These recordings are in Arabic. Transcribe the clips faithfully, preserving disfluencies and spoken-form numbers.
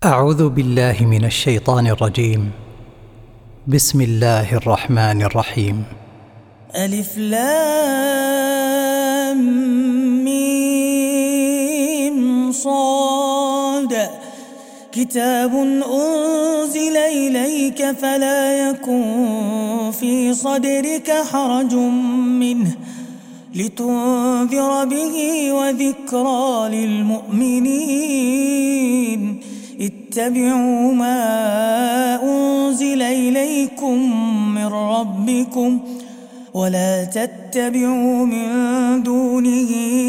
أعوذ بالله من الشيطان الرجيم. بسم الله الرحمن الرحيم. ألف لام ميم صاد. كتاب أنزل إليك فلا يكن في صدرك حرج منه لتنذر به وذكرى للمؤمنين. اتبعوا ما أنزل إليكم من ربكم ولا تتبعوا من دونه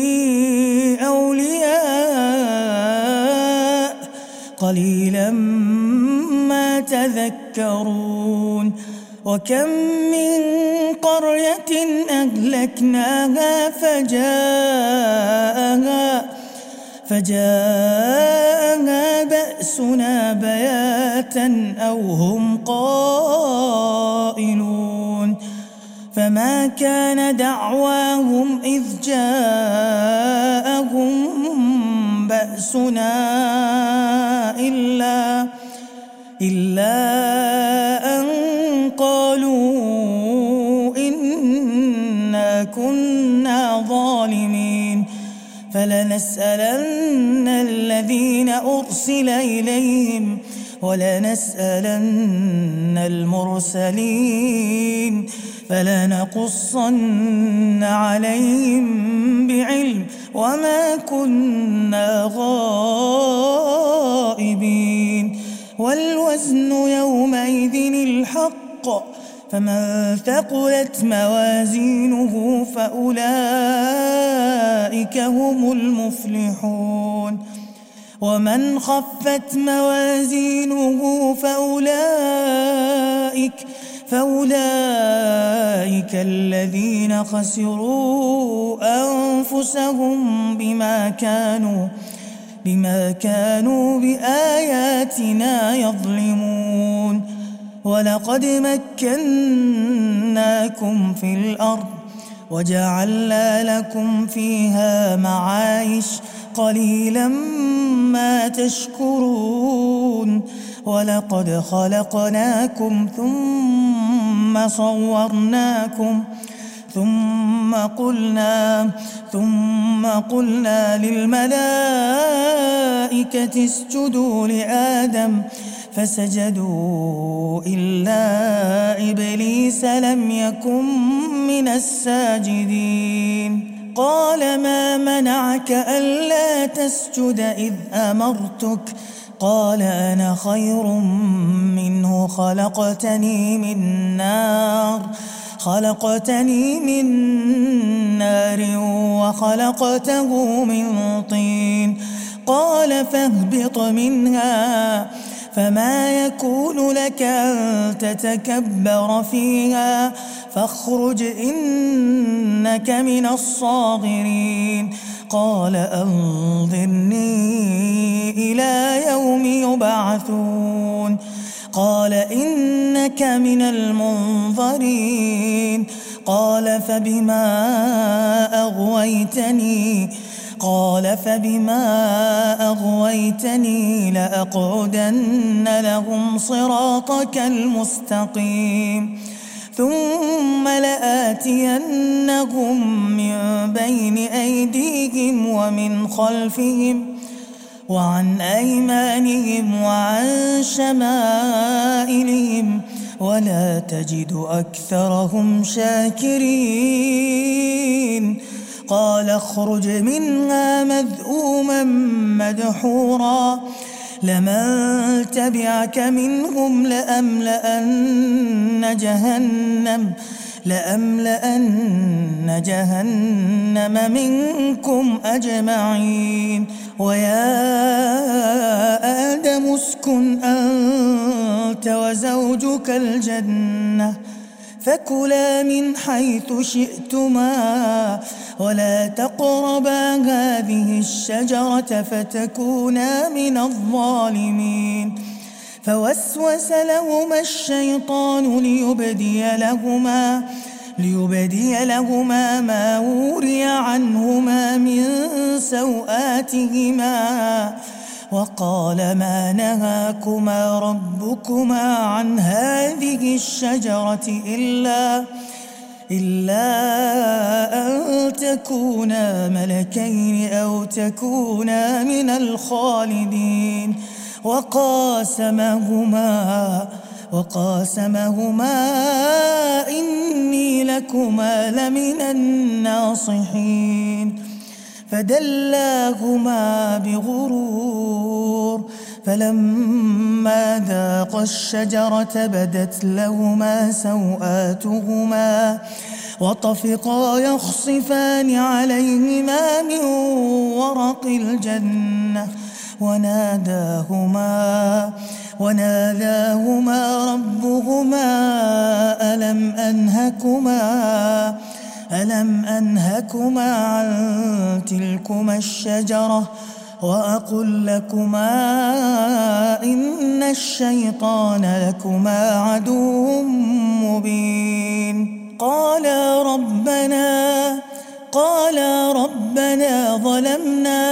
أولياء قليلا ما تذكرون. وكم من قرية أهلكناها فجاءها فجاءها بأسنا بياتا أو هم قائلون. فما كان دعواهم إذ جاءهم بأسنا إلا إلا أن قالوا إنا كنا ظالمين. فلنسألن الذين أرسل إليهم ولنسألن المرسلين فلنقصن عليهم بعلم وما كنا غائبين. والوزن يومئذ الحق فمن ثقلت موازينه فأولئك هم المفلحون. ومن خفت موازينه فأولئك فأولئك الذين خسروا أنفسهم بما كانوا بما كانوا بآياتنا يظلمون. ولقد مكناكم في الأرض وجعلنا لكم فيها معايش قليلا ما تشكرون. ولقد خلقناكم ثم صورناكم ثم قلنا ثم قلنا للملائكة اسجدوا لآدم فسجدوا إلا إبليس لم يكن من الساجدين. قال ما منعك ألا تسجد إذ أمرتك؟ قال أنا خير منه خلقتني من نار خلقتني من نار وخلقته من طين. قال فاهبط منها فما يكون لك أن تتكبر فيها فاخرج إنك من الصاغرين. قال أنظرني إلى يوم يبعثون. قال إنك من المنظرين. قال فبما أغويتني قال فبما أغويتني لأقعدن لهم صراطك المستقيم ثم لآتينهم من بين أيديهم ومن خلفهم وعن أيمانهم وعن شمائلهم ولا تجد أكثرهم شاكرين. قال اخرج منها مذءوما مدحورا لمن تبعك منهم لأملأن جهنم لأملأن جهنم منكم أجمعين. ويا آدم اسكن أنت وزوجك الجنة فكلا من حيث شئتما ولا تقربا هذه الشجرة فتكونا من الظالمين. فوسوس لهما الشيطان ليبدي لهما ليبدي لهما ما وري عنهما من سوآتهما وقال ما نهاكما ربكما عن هذه الشجرة إلا إلا أن تكونا ملكين أو تكونا من الخالدين وقاسمهما وقاسمهما إني لكما لمن الناصحين فدلاهما بغرور فلما ذاقا الشجرة بدت لهما سوآتهما وطفقا يخصفان عليهما من ورق الجنة وناداهما وناداهما ربهما ألم أنهكما ألم أنهكما عن تلكما الشجرة وأقل لكما إن الشيطان لكما عدو مبين قالا ربنا قالا ربنا ظلمنا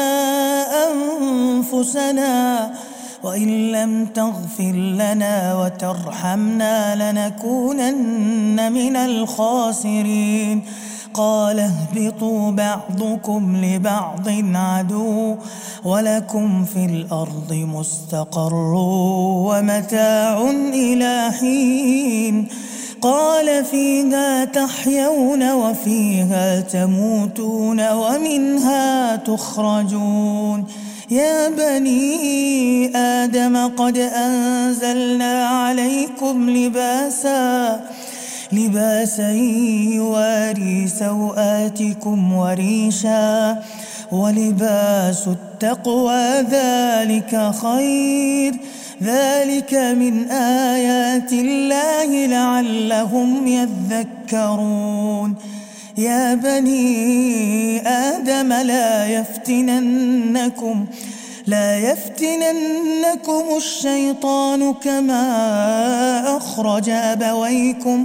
أنفسنا وإن لم تغفر لنا وترحمنا لنكونن من الخاسرين قال اهبطوا بعضكم لبعض عدو ولكم في الأرض مستقر ومتاع إلى حين قال فيها تحيون وفيها تموتون ومنها تخرجون يا بني آدم قد أنزلنا عليكم لباسا لباسا يواري سوآتكم وريشا ولباس التقوى ذلك خير ذلك من آيات الله لعلهم يذكرون يا بني آدم لا يفتننكم لا يفتننكم الشيطان كما أخرج أبويكم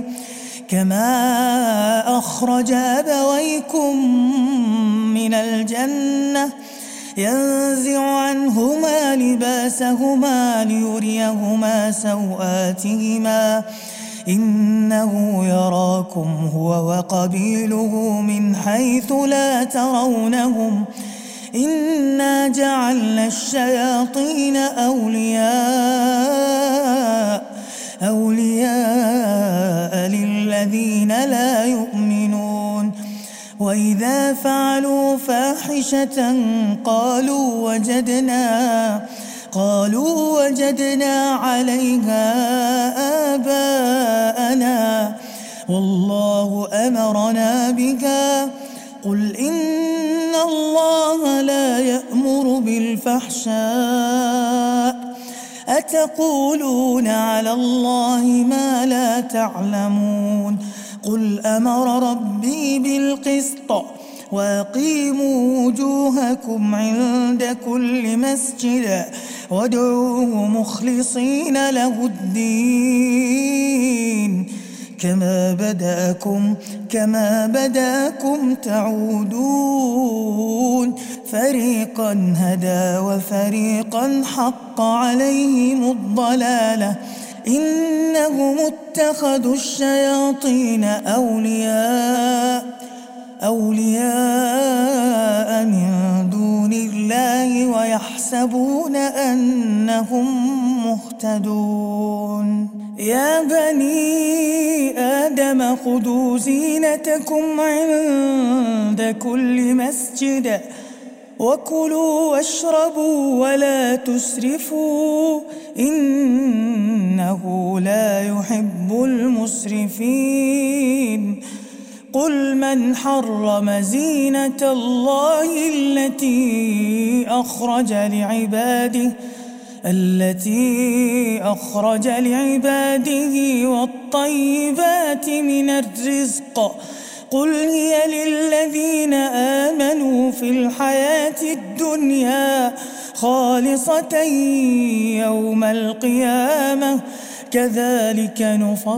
كما أخرج أبويكم من الجنة ينزع عنهما لباسهما ليريهما سوآتهما إنه يراكم هو وقبيله من حيث لا ترونهم إنا جعلنا الشياطين أولياء أولياء للذين لا يؤمنون وإذا فعلوا فاحشة قالوا وجدنا قالوا وجدنا عليها آباءنا والله أمرنا بها قل إن الله لا يأمر بالفحشاء أتقولون على الله ما لا تعلمون قل أمر ربي بالقسط وأقيموا وجوهكم عند كل مسجد وادعوه مخلصين له الدين كما بدأكم كما بدأكم تعودون فريقا هدى وفريقا حق عليهم الضلالة إنهم اتخذوا الشياطين أولياء أولياء من دون الله ويحسبون أنهم مهتدون يا بني آدم خذوا زينتكم عند كل مسجد وكلوا واشربوا ولا تسرفوا إنه لا يحب المسرفين قل من حرم زينة الله التي أخرج لعباده التي أخرج لعباده والطيبات من الرزق قل هي للذين آمنوا في الحياة الدنيا خالصة يوم القيامة كذلك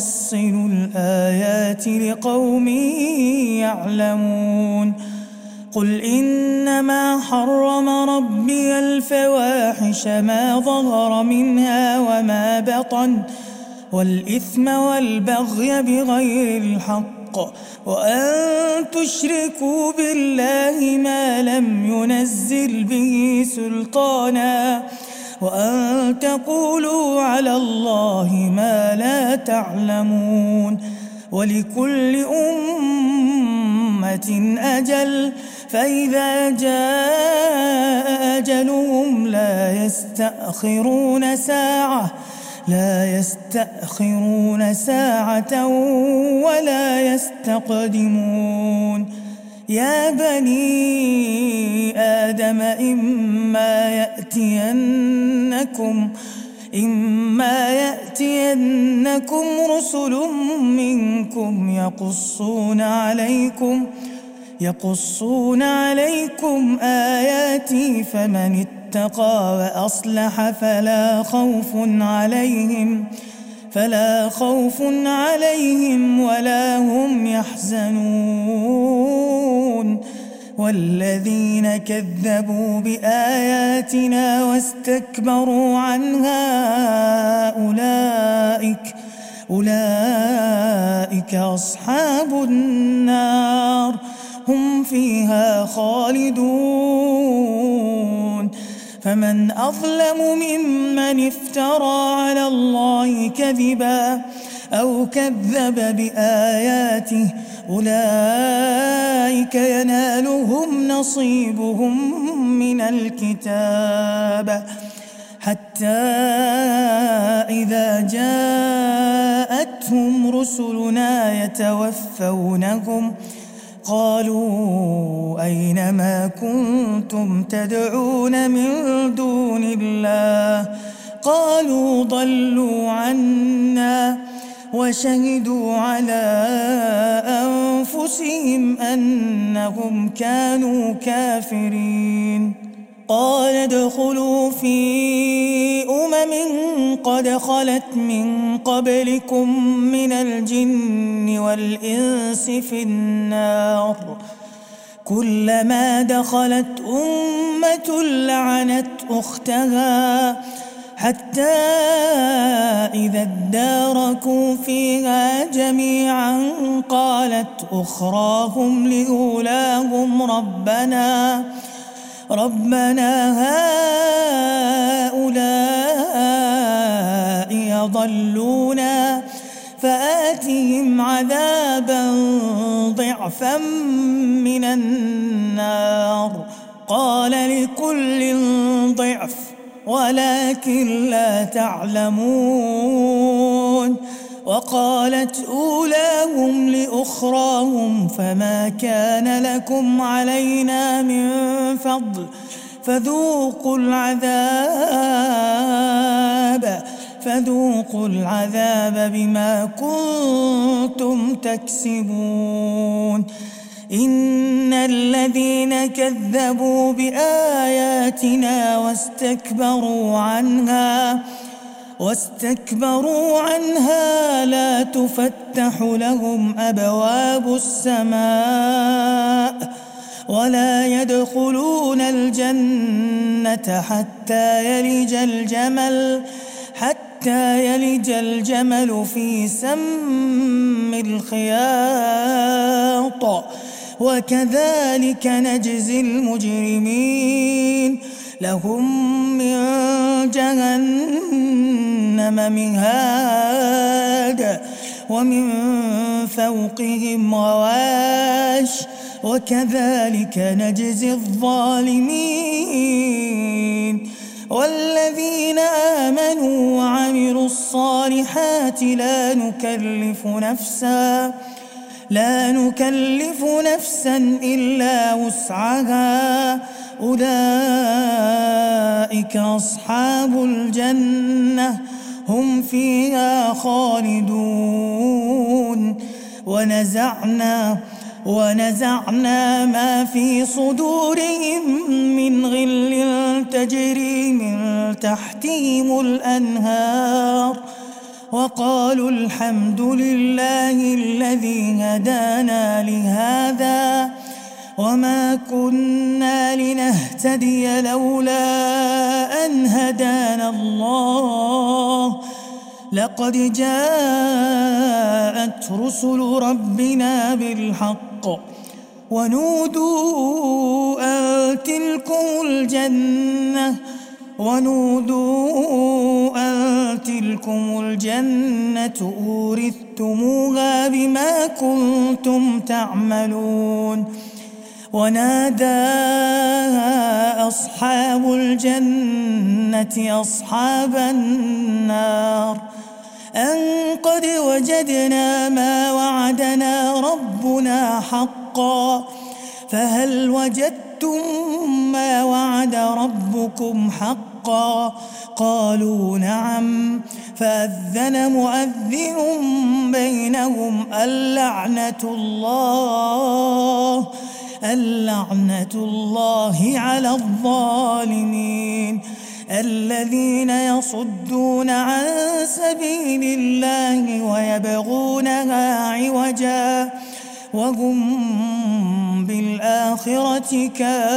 نفصل الآيات لقوم يعلمون قل إنما حرم ربي الفواحش ما ظهر منها وما بطن والإثم والبغي بغير الحق وأن تشركوا بالله ما لم ينزل به سلطانا وأن تقولوا على الله ما لا تعلمون ولكل أمة أجل فإذا جاء أجلهم لا يستأخرون ساعة لا يستأخرون ساعة ولا يستقدمون يا بني آدم إما يأتينكم إما يأتينكم رسل منكم يقصون عليكم يقصون عليكم آياتي فمن اتقى وأصلح فلا خوف عليهم فلا خوف عليهم ولا هم يحزنون والذين كذبوا بآياتنا واستكبروا عنها أولئك أولئك أصحاب النار هم فيها خالدون فمن أظلم ممن افترى على الله كذبا أو كذب بآياته أولئك ينالهم نصيبهم من الكتاب حتى إذا جاءتهم رسلنا يتوفونهم قالوا أين ما كنتم تدعون من دون الله قالوا ضلوا عنا وشهدوا على أنفسهم أنهم كانوا كافرين قال ادخلوا في أمم قد خلت من قبلكم من الجن والإنس في النار كلما دخلت أمة لعنت أختها حتى إذا اداركوا فيها جميعا قالت أخراهم لأولاهم ربنا ربنا هؤلاء يضلونا فآتهم عذابا ضعفا من النار قال لكل ضعف ولكن لا تعلمون وقالت أولاهم لأخراهم فما كان لكم علينا من فضل فذوقوا العذاب فذوقوا العذاب بما كنتم تكسبون إن الذين كذبوا بآياتنا واستكبروا عنها واستكبروا عنها لا تفتح لهم أبواب السماء ولا يدخلون الجنة حتى يلج الجمل حتى يلج الجمل في سم الخياط وكذلك نجزي المجرمين لهم من جهنم مهاد ومن فوقهم غواش وكذلك نجزي الظالمين والذين آمنوا وعملوا الصالحات لا نكلف نفسا لا نكلف نفسا إلا وسعها أولئك أصحاب الجنة هم فيها خالدون ونزعنا ونزعنا ما في صدورهم من غل تجري من تحتهم الأنهار وقالوا الحمد لله الذي هدانا لهذا وما كنا لنهتدي لولا أن هدانا الله لقد جاءت رسل ربنا بالحق ونودوا أن تلكم الجنة ونودوا أن تلكم الجنة أورثتموها بما كنتم تعملون ونادى أصحاب الجنة أصحاب النار أن قد وجدنا ما وعدنا ربنا حقا فهل وجدتم ما وعد ربكم حقا قالوا نعم فأذن مؤذن بينهم اللعنة الله اللعنة الله على الظالمين الذين يصدون عن سبيل الله ويبغونها عوجا وهم بالآخرة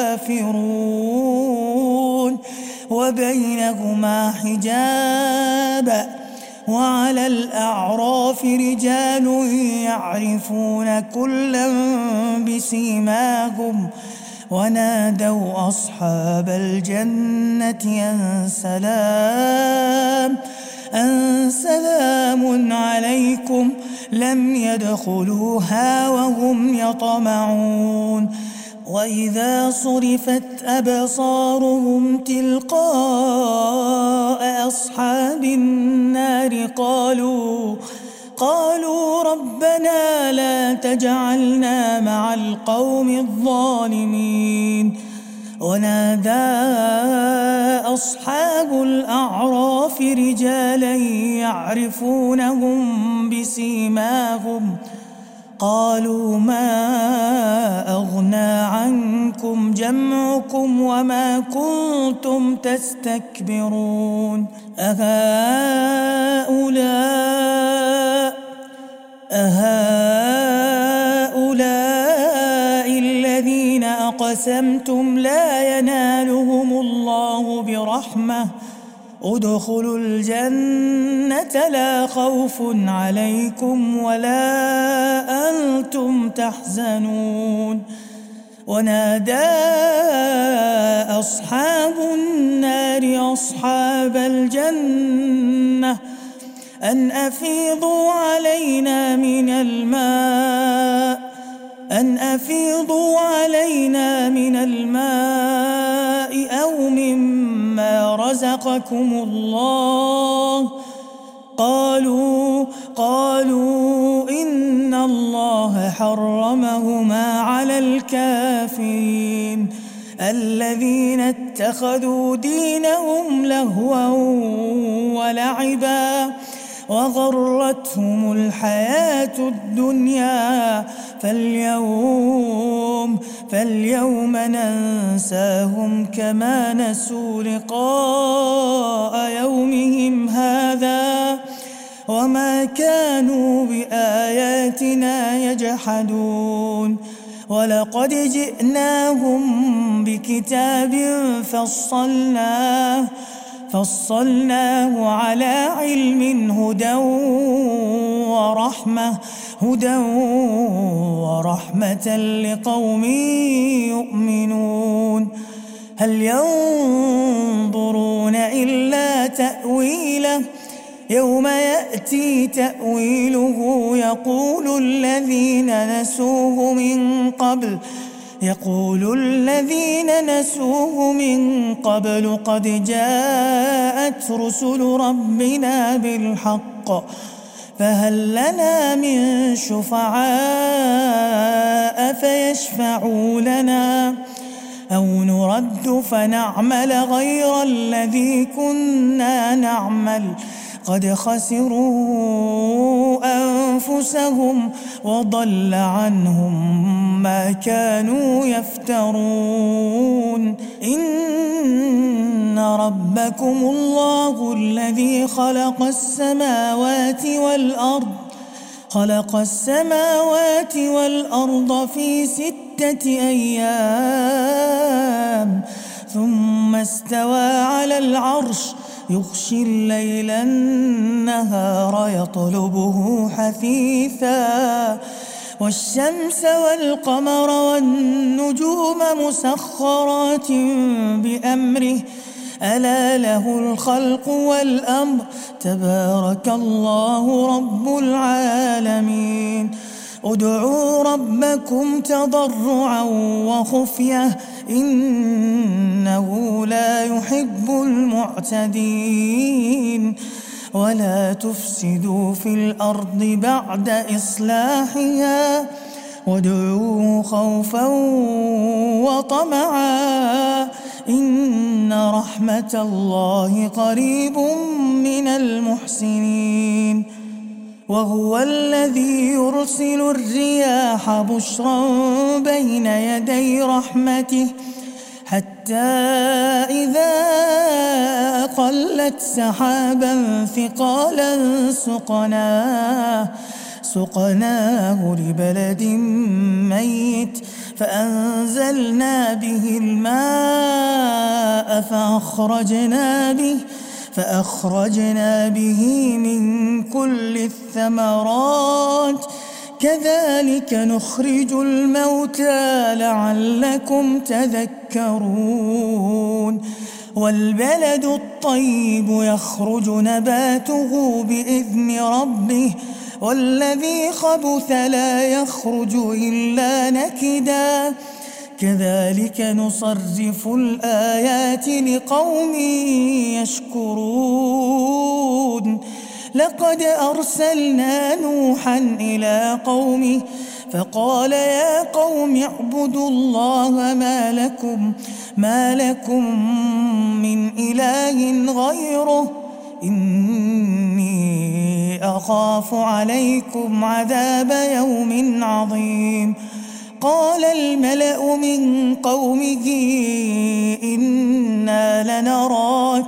كافرون وبينهما حجاب وعلى الأعراف رجال يعرفون كلا بسيماهم ونادوا أصحاب الجنة أن سلام أن سلام عليكم لم يدخلوها وهم يطمعون وإذا صرفت أبصارهم تلقاء أصحاب النار قالوا قالوا ربنا لا تجعلنا مع القوم الظالمين ونادى أصحاب الأعراف رجالا يعرفونهم بسيماهم قالوا ما أغنى عنكم جمعكم وما كنتم تستكبرون أهؤلاء أهؤلاء الذين أقسمتم لا ينالهم الله برحمة ادخلوا الجنة لا خوف عليكم ولا أنتم تحزنون ونادى أصحاب النار أصحاب الجنة أن أفيضوا علينا من الماء أن أفيضوا علينا من الماء أو مما رزقكم الله قالوا قالوا إن الله حرمهما على الكافرين الذين اتخذوا دينهم لهوا ولعبا وغرتهم الحياة الدنيا فاليوم فاليوم ننساهم كما نسوا لقاء يومهم هذا وما كانوا بآياتنا يجحدون ولقد جئناهم بكتاب فصلناه فصلناه على علم هدى ورحمة هدى ورحمة لقوم يؤمنون هل ينظرون إلا تأويله يوم يأتي تأويله يقول الذين نسوه من قبل يقول الذين نسوه من قبل قد جاءت رسل ربنا بالحق فهل لنا من شفعاء فيشفعوا لنا أو نرد فنعمل غير الذي كنا نعمل قد خسروا أنفسهم وضل عنهم ما كانوا يفترون إن ربكم الله الذي خلق السماوات والأرض خلق السماوات والأرض في ستة أيام ثم استوى على العرش يغشي الليل النهار يطلبه حثيثا والشمس والقمر والنجوم مسخرات بأمره ألا له الخلق والأمر تبارك الله رب العالمين ادعوا ربكم تضرعا وخفية إنه لا يحب المعتدين ولا تفسدوا في الأرض بعد إصلاحها وادعوه خوفا وطمعا إن رحمة الله قريب من المحسنين وهو الذي يرسل الرياح بشرا بين يدي رحمته حتى إذا أقلت سحابا ثقالا سقناه سقناه لبلد ميت فأنزلنا به الماء فأخرجنا به فأخرجنا به من كل الثمرات كذلك نخرج الموتى لعلكم تذكرون والبلد الطيب يخرج نباته بإذن ربه والذي خبث لا يخرج إلا نكدا كذلك نصرف الآيات لقوم يشكرون لقد أرسلنا نوحا إلى قومه فقال يا قوم اعبدوا الله ما لكم ما لكم من إله غيره إني أخاف عليكم عذاب يوم عظيم قال الملأ من قومه إنا لنراك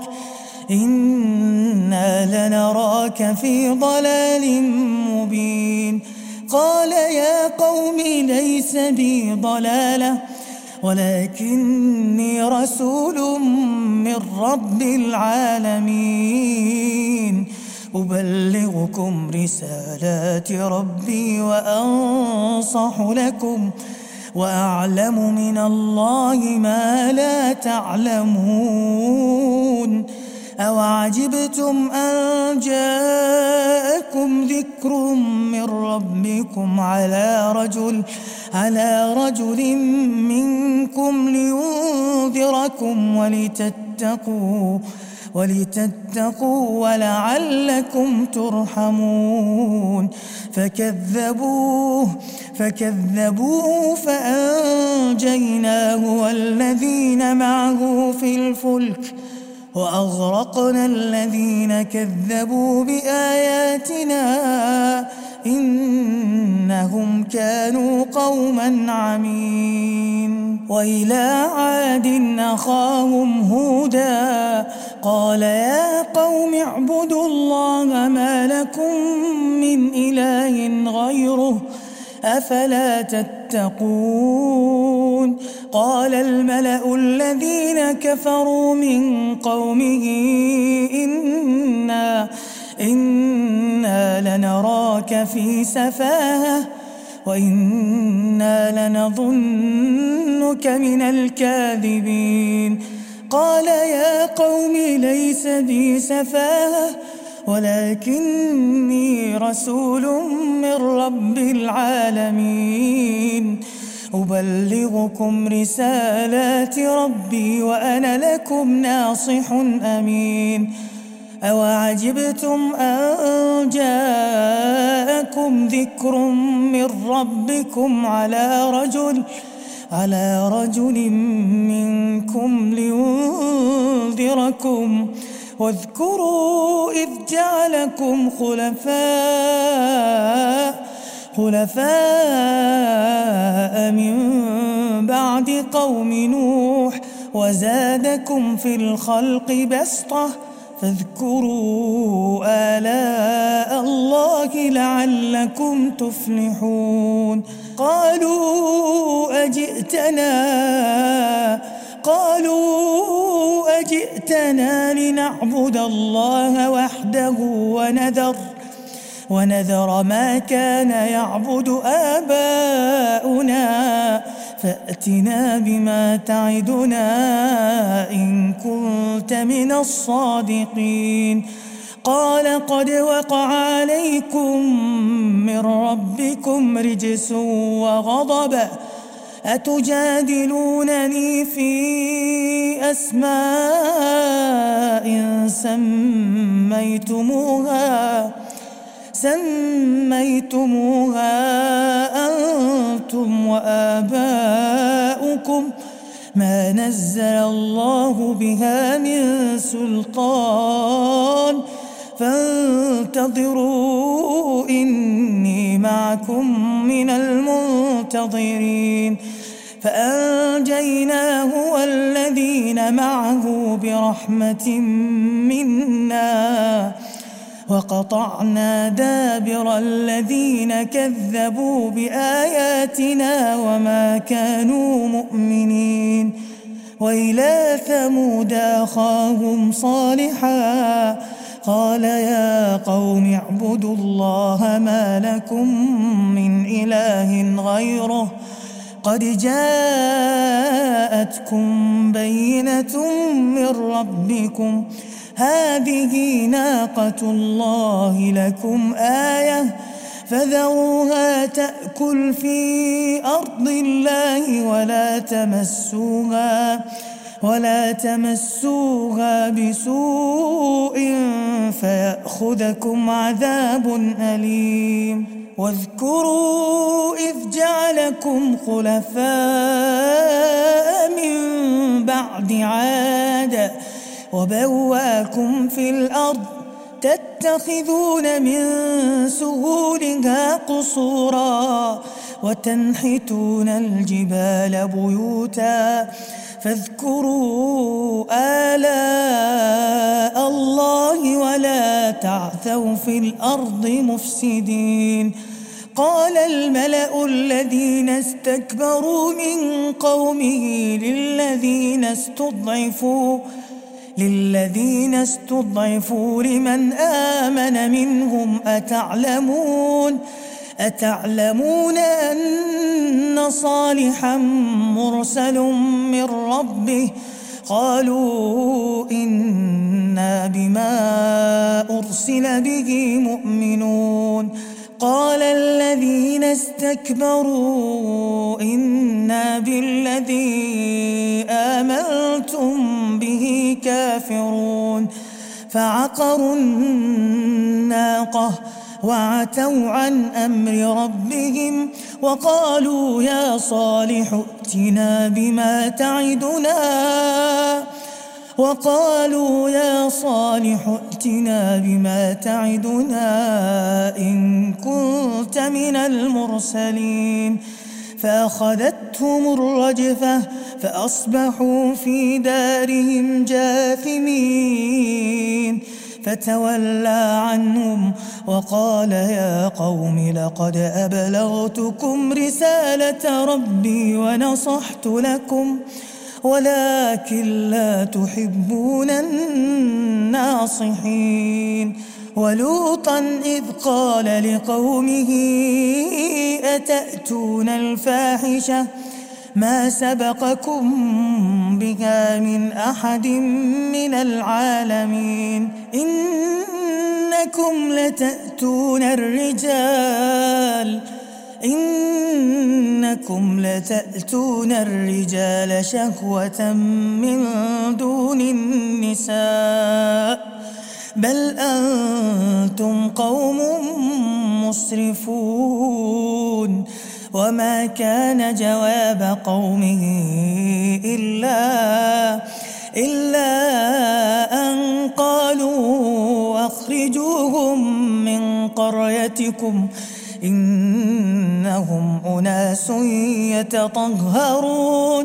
إنا لنراك في ضلال مبين قال يا قوم ليس بي ضلالة ولكني رسول من رب العالمين أبلغكم رسالات ربي وأنصح لكم وأعلم من الله ما لا تعلمون أوعجبتم أن جاءكم ذكر من ربكم على رجل على رجل منكم لينذركم ولتتقوا ولتتقوا ولعلكم ترحمون فكذبوه فكذبوه فأنجيناه والذين معه في الفلك وأغرقنا الذين كذبوا بآياتنا إنهم كانوا قوما عمين وإلى عاد أخاهم هودا قال يا قوم اعبدوا الله ما لكم من إله غيره أفلا تتقون قال الملأ الذين كفروا من قومه إنا إنا لنراك في سفاهة وإنا لنظنك من الكاذبين قال يا قوم ليس بي سفاهة ولكني رسول من رب العالمين أبلغكم رسالات ربي وأنا لكم ناصح أمين أوعجبتم أن جاءكم ذكر من ربكم على رجل على رجل منكم لينذركم واذكروا إذ جعلكم خلفاء خلفاء من بعد قوم نوح وزادكم في الخلق بسطة فاذكروا آلاء الله لعلكم لعلكم تفلحون قالوا أجئتنا قالوا أجئتنا لنعبد الله وحده ونذر ونذر ما كان يعبد آباؤنا فأتنا بما تعدنا إن كنت من الصادقين قال قد وقع عليكم من ربكم رجس وغضب أتجادلونني في أسماء سميتموها سميتموها أنتم وآباؤكم ما نزل الله بها من سلطان فانتظروا إني معكم من المنتظرين فأنجيناه والذين معه برحمة منا وقطعنا دابر الذين كذبوا بآياتنا وما كانوا مؤمنين وإلى ثمود أخاهم صالحا قال يا قوم اعبدوا الله ما لكم من إله غيره قد جاءتكم بينة من ربكم هذه ناقة الله لكم آية فذروها تأكل في أرض الله ولا تمسوها ولا تمسوها بسوء فيأخذكم عذاب أليم واذكروا إذ جعلكم خلفاء من بعد عاد وبواكم في الأرض تتخذون من سهولها قصورا وتنحتون الجبال بيوتا فاذكروا آلاء الله ولا تعثوا في الأرض مفسدين قال الملأ الذين استكبروا من قومه للذين استضعفوا للذين استضعفوا لمن آمن منهم أتعلمون أتعلمون أن صالحا مرسل من ربه قالوا إنا بما أرسل به مؤمنون قال الذين استكبروا إنا بالذي آمنتم به كافرون فعقروا الناقة وعتوا عن أمر ربهم وقالوا يا صالح ائتنا بما تعدنا وقالوا يا صالح ائتنا بما تعدنا إن كنت من المرسلين فأخذتهم الرجفة فأصبحوا في دارهم جاثمين فتولى عنهم وقال يا قوم لقد أبلغتكم رسالة ربي ونصحت لكم ولكن لا تحبون الناصحين ولوطا إذ قال لقومه أتأتون الفاحشة ما سبقكم بها من أحد من العالمين إنكم لتأتون الرجال إنكم لتأتون الرجال شهوة من دون النساء بل أنتم قوم مسرفون وما كان جواب قومه إلا إلا أن قالوا أخرجوهم من قريتكم إنهم أناس يتطهرون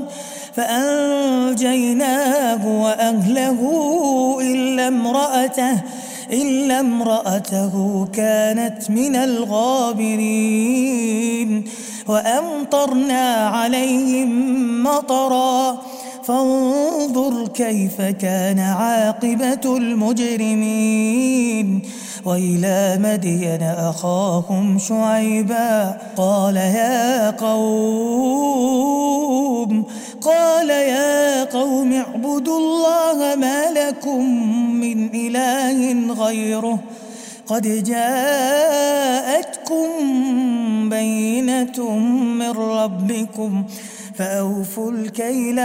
فأنجيناه وأهله إلا امرأته إلا امرأته كانت من الغابرين وأمطرنا عليهم مطرا فانظر كيف كان عاقبة المجرمين وإلى مدين أخاهم شعيبا قال يا قوم قال يا قوم اعبدوا الله ما لكم من إله غيره قد جاءتكم بينة من ربكم فأوفوا الكيل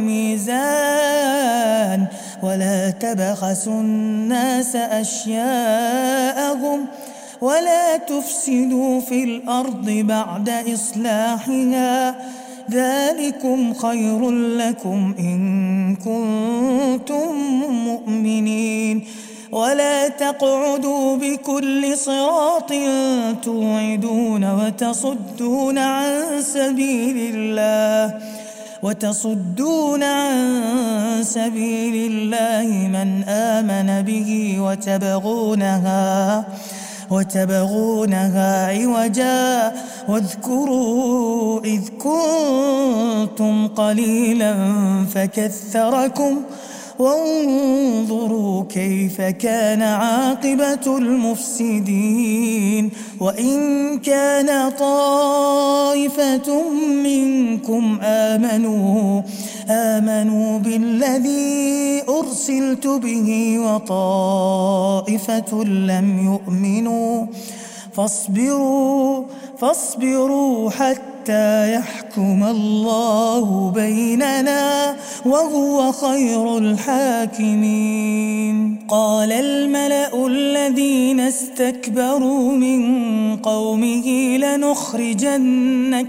والميزان ولا تبخسوا الناس أشياءهم ولا تفسدوا في الأرض بعد إصلاحها ذلكم خير لكم إن كنتم مؤمنين ولا تقعدوا بكل صراط توعدون وتصدون عن سبيل الله وتصدون عن سبيل الله من آمن به وتبغونها وتبغونها عوجا واذكروا إذ كنتم قليلا فكثركم وانظروا كيف كان عاقبة المفسدين وإن كان طائفة منكم آمنوا آمنوا بالذي أرسلت به وطائفة لم يؤمنوا فاصبروا فاصبروا حتى يحكم الله بيننا وهو خير الحاكمين قال الملأ الذين استكبروا من قومه لنخرجنك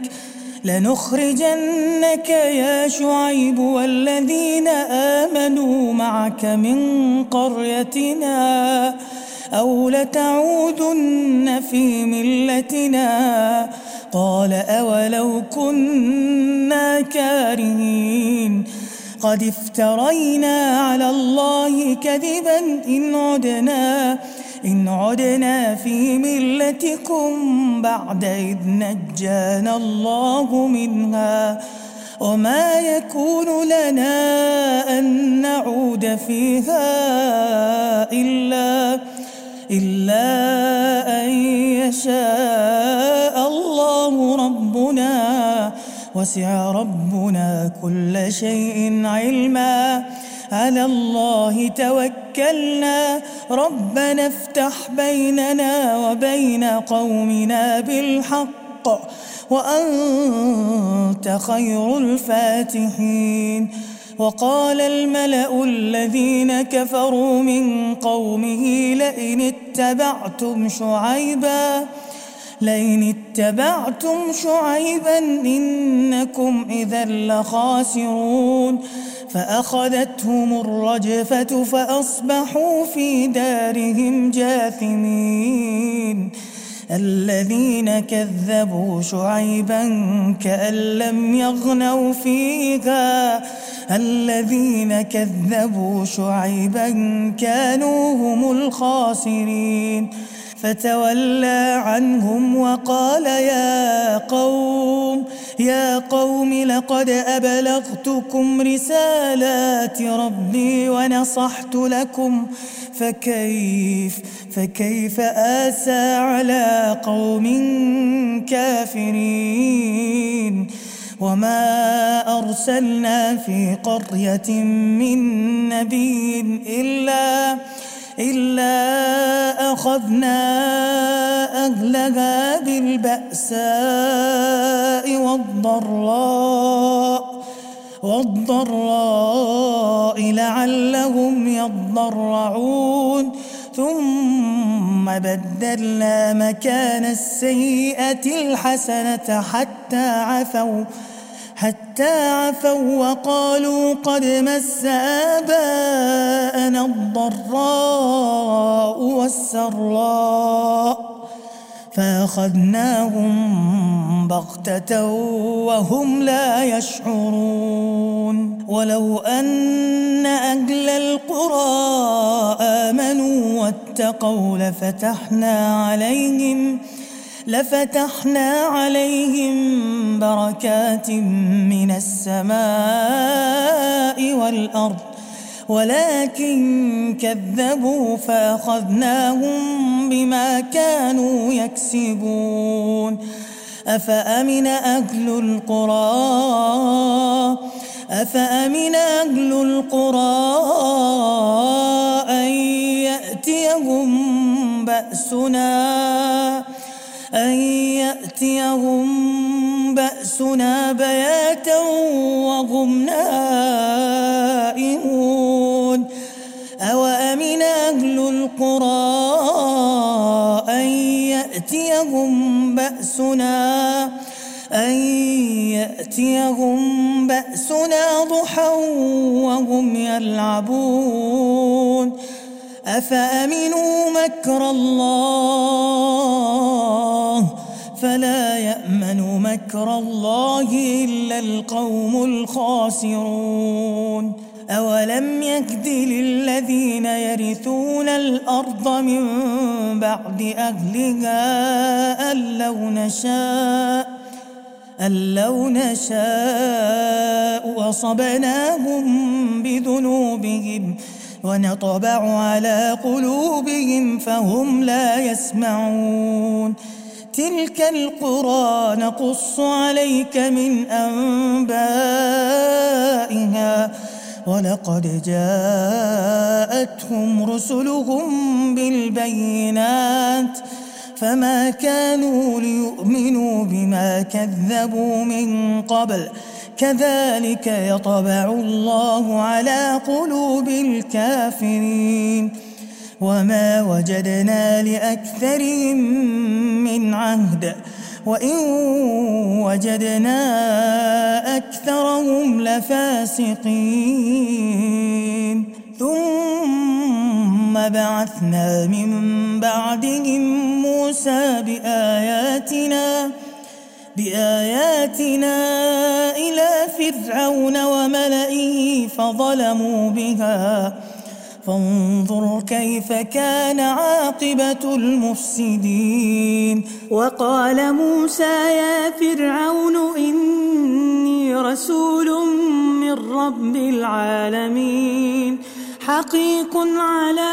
لنخرجنك يا شعيب والذين آمنوا معك من قريتنا أو لتعودن في ملتنا قال أولو كنا كارهين قد افترينا على الله كذبا إن عدنا إن عدنا في ملتكم بعد إذ نجانا الله منها وما يكون لنا أن نعود فيها إلا إلا أن يشاء الله ربنا وسع ربنا كل شيء علما على الله توكلنا ربنا افتح بيننا وبين قومنا بالحق وأنت خير الفاتحين وقال الملأ الذين كفروا من قومه لئن اتبعتم شعيبا لئن اتبعتم شعيبا إنكم إذا لخاسرون فأخذتهم الرجفة فأصبحوا في دارهم جاثمين الذين كذبوا شعيبا كأن لم يغنوا فيها الذين كذبوا شعيبا كانوا هم الخاسرين فتولى عنهم وقال يا قوم يا قوم لقد أبلغتكم رسالات ربي ونصحت لكم فكيف فكيف آسى على قوم كافرين وما أرسلنا في قرية من نبي إلا إلا أخذنا أهلها بالبأساء والضراء والضراء لعلهم يضرعون ثم بدلنا مكان السيئة الحسنة حتى عفوا حتى عفوا وقالوا قد مس آباءنا الضراء والسراء فأخذناهم بغتة وهم لا يشعرون ولو أن أهل القرى آمنوا واتقوا لفتحنا عليهم لفتحنا عليهم بركات من السماء والأرض ولكن كذبوا فأخذناهم بما كانوا يكسبون أفأمن أهل القرى أفأمن أهل القرى أن يأتيهم بأسنا أن يأتيهم بأسنا بياتا وهم نائمون أوأمن أهل القرى أن يأتيهم بأسنا أن يأتيهم بأسنا ضحى وهم يلعبون أفأمنوا مكر الله فلا يأمن مكر الله إلا القوم الخاسرون أولم يهد للذين يرثون الأرض من بعد أهلها أن لو نشاء أن لو نشاء أصبناهم بذنوبهم ونطبع على قلوبهم فهم لا يسمعون تلك القرى نقص عليك من أنبائها ولقد جاءتهم رسلهم بالبينات فما كانوا ليؤمنوا بما كذبوا من قبل كذلك يطبع الله على قلوب الكافرين وما وجدنا لأكثرهم من عهد وإن وجدنا أكثرهم لفاسقين ثم بعثنا من بعدهم موسى بآياتنا بآياتنا إلى فرعون وملئه فظلموا بها فانظر كيف كان عاقبة المفسدين وقال موسى يا فرعون إني رسول من رب العالمين حقيق على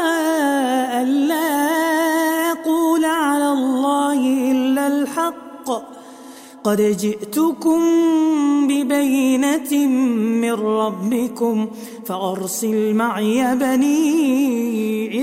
ألا أقول على الله إلا الحق قد جئتكم ببينة من ربكم فأرسل معي بني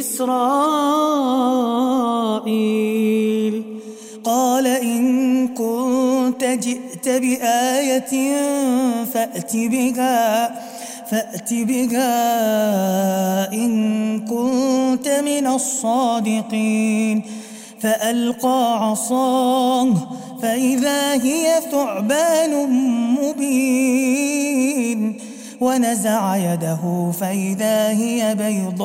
إسرائيل قال إن كنت جئت بآية فأت بها فأت بها إن كنت من الصادقين فألقى عصاه فإذا هي ثعبان مبين ونزع يده فإذا هي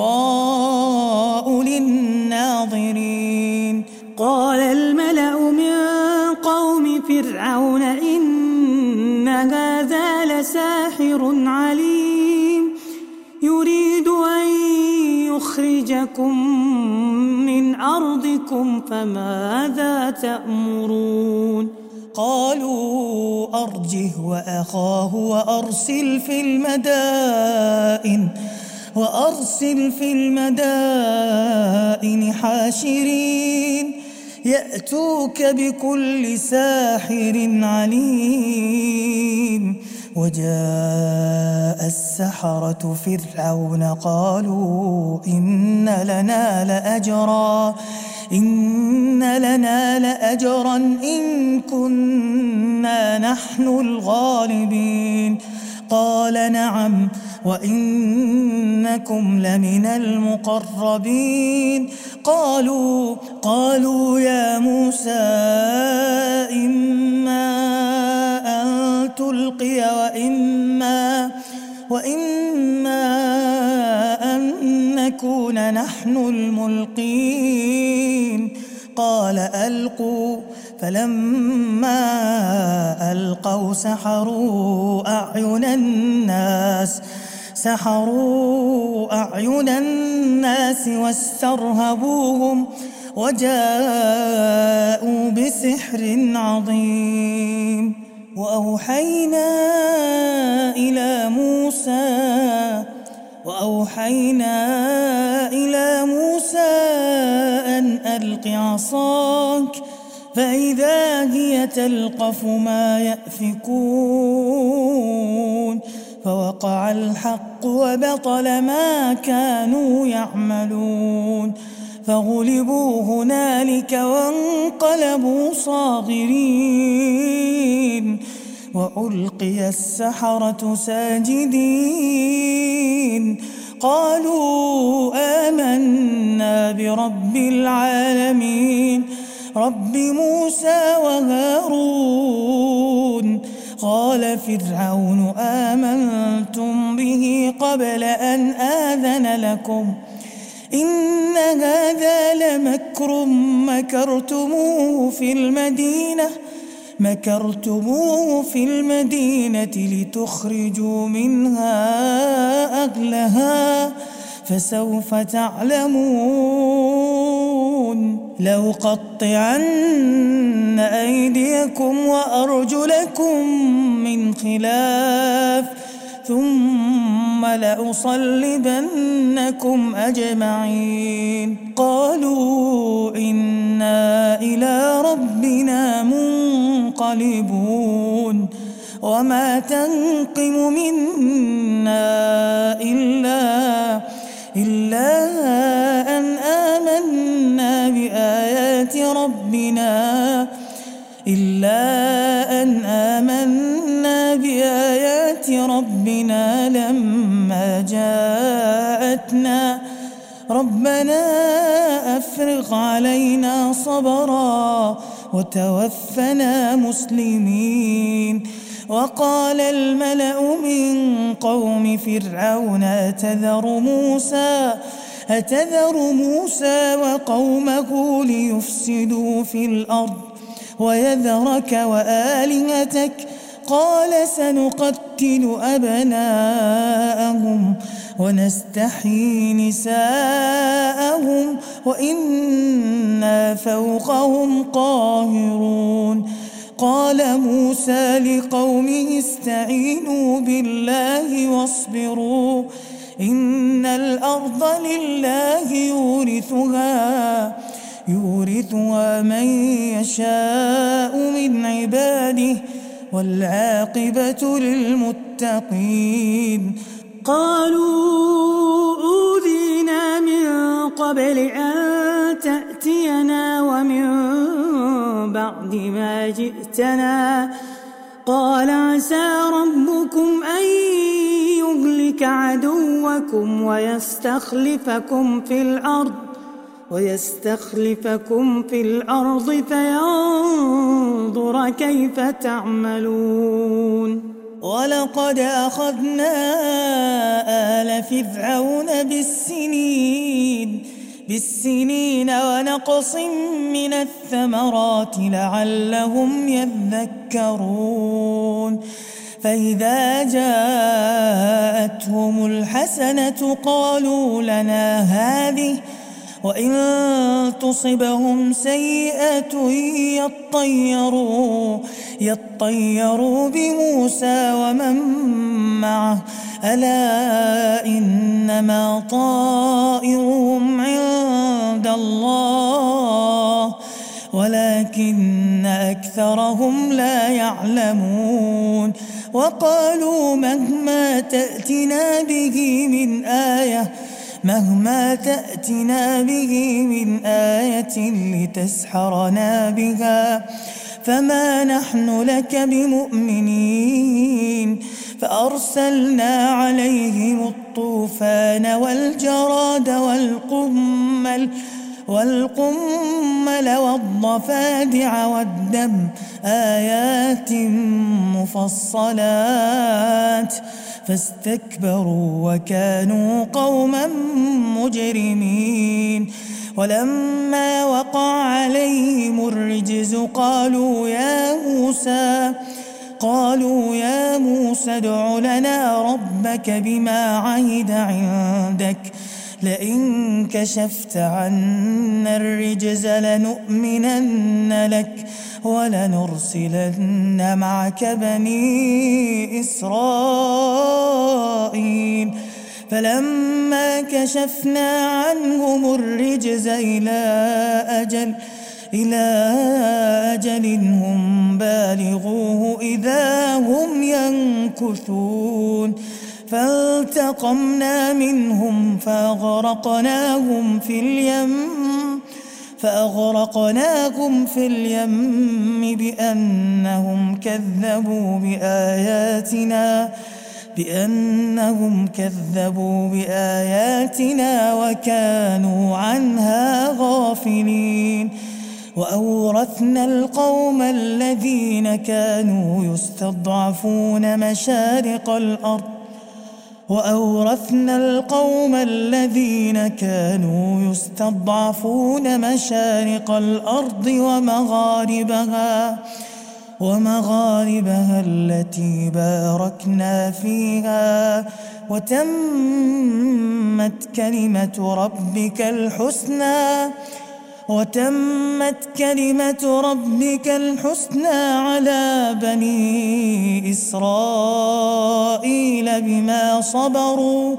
بيضاء للناظرين قال الملأ من قوم فرعون إن هذا لساحر عليم يريد أن يخرجكم من أرضكم فماذا تأمرون قالوا أرجه وأخاه وأرسل في المدائن وأرسل في المدائن حاشرين يأتوك بكل ساحر عليم وجاء السحرة فرعون قالوا إن لنا لأجرا إن لنا لأجرا إن كنا نحن الغالبين قال نعم وإنكم لمن المقربين قالوا قالوا يا موسى إما أن تلقي وإما وإما أن نكون نحن الملقين قال ألقوا فلما ألقوا سحروا أعين الناس سحروا أعين الناس واسترهبوهم وجاءوا بسحر عظيم. وأوحينا إلى موسى وأوحينا إلى موسى أن ألق عصاك فإذا هي تلقف ما يأفكون فوقع الحق وبطل ما كانوا يعملون فغلبوا هنالك وانقلبوا صاغرين وألقي السحرة ساجدين قالوا آمنا برب العالمين رب موسى وهارون. قال فرعون آمنتم به قبل أن آذن لكم إن هذا لمكر مكرتموه في المدينة مكرتموه في المدينة لتخرجوا منها أهلها فسوف تعلمون لأقطعن أيديكم وأرجلكم من خلاف ثم لأصلبنكم أجمعين. قالوا إنا إلى ربنا منقلبون وما تنقم منا إلا إلا أن آمنا بآيات ربنا إلا أن آمنا بآيات ربنا لما جاءتنا ربنا أفرغ علينا صبرا وتوفنا مسلمين. وقال الملأ من قوم فرعون أتذر موسى أتذر موسى وقومه ليفسدوا في الأرض ويذرك وآلهتك قال سنقتل أبناءهم ونستحيي نساءهم وإنا فوقهم قاهرون. قال موسى لقومه استعينوا بالله واصبروا إن الأرض لله يورثها يورثها من يشاء من عباده والعاقبة للمتقين. قالوا أوذينا من قبل أن تأتينا ومن بعد ما جئتنا قال عسى ربكم أن يهلك عدوكم ويستخلفكم في الأرض ويستخلفكم في الأرض فينظر كيف تعملون. ولقد أخذنا آل فرعون بالسنين بالسنين ونقص من الثمرات لعلهم يذكرون. فإذا جاءتهم الحسنة قالوا لنا هذه وإن تصبهم سيئة يطيروا يطيروا بموسى ومن معه ألا إنما طائرهم عند الله ولكن أكثرهم لا يعلمون. وقالوا مهما تأتنا به من آية مهما تأتنا به من آية لتسحرنا بها فما نحن لك بمؤمنين. فأرسلنا عليهم الطوفان والجراد والقمل والقمل والضفادع والدم آيات مفصلات فاستكبروا وكانوا قوما مجرمين. ولما وقع عليهم الرجز قالوا يا موسى قالوا يا موسى ادع لنا ربك بما عهد عندك لئن كشفت عنا الرجز لنؤمنن لك ولنرسلن معك بني إسرائيل فلما كشفنا عنهم الرجز إلى أجل إلى أجل هم بالغوه إذا هم ينكثون فالتقمنا منهم فأغرقناهم في اليم فأغرقناهم في اليم بأنهم كذبوا بآياتنا بأنهم كذبوا بآياتنا وكانوا عنها غافلين وأورثنا القوم الذين كانوا يستضعفون مشارق الأرض وأورثنا القوم الذين كانوا يستضعفون مشارق الأرض ومغاربها ومغاربها التي باركنا فيها وتمت كلمة ربك الحسنى وتمت كلمة ربك الحسنى على بني إسرائيل بما صبروا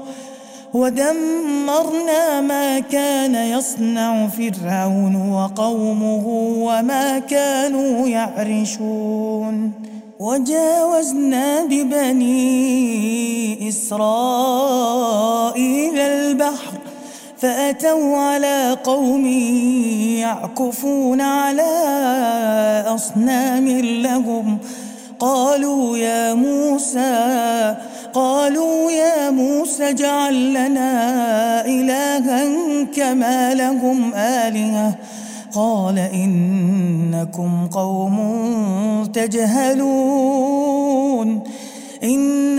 ودمرنا ما كان يصنع فرعون وقومه وما كانوا يعرشون وجاوزنا ببني إسرائيل البحر فأتوا على قوم يعكفون على أصنام لهم قالوا يا موسى قالوا يا موسى اجعل لنا إلها كما لهم آلهة قال إنكم قوم تجهلون إن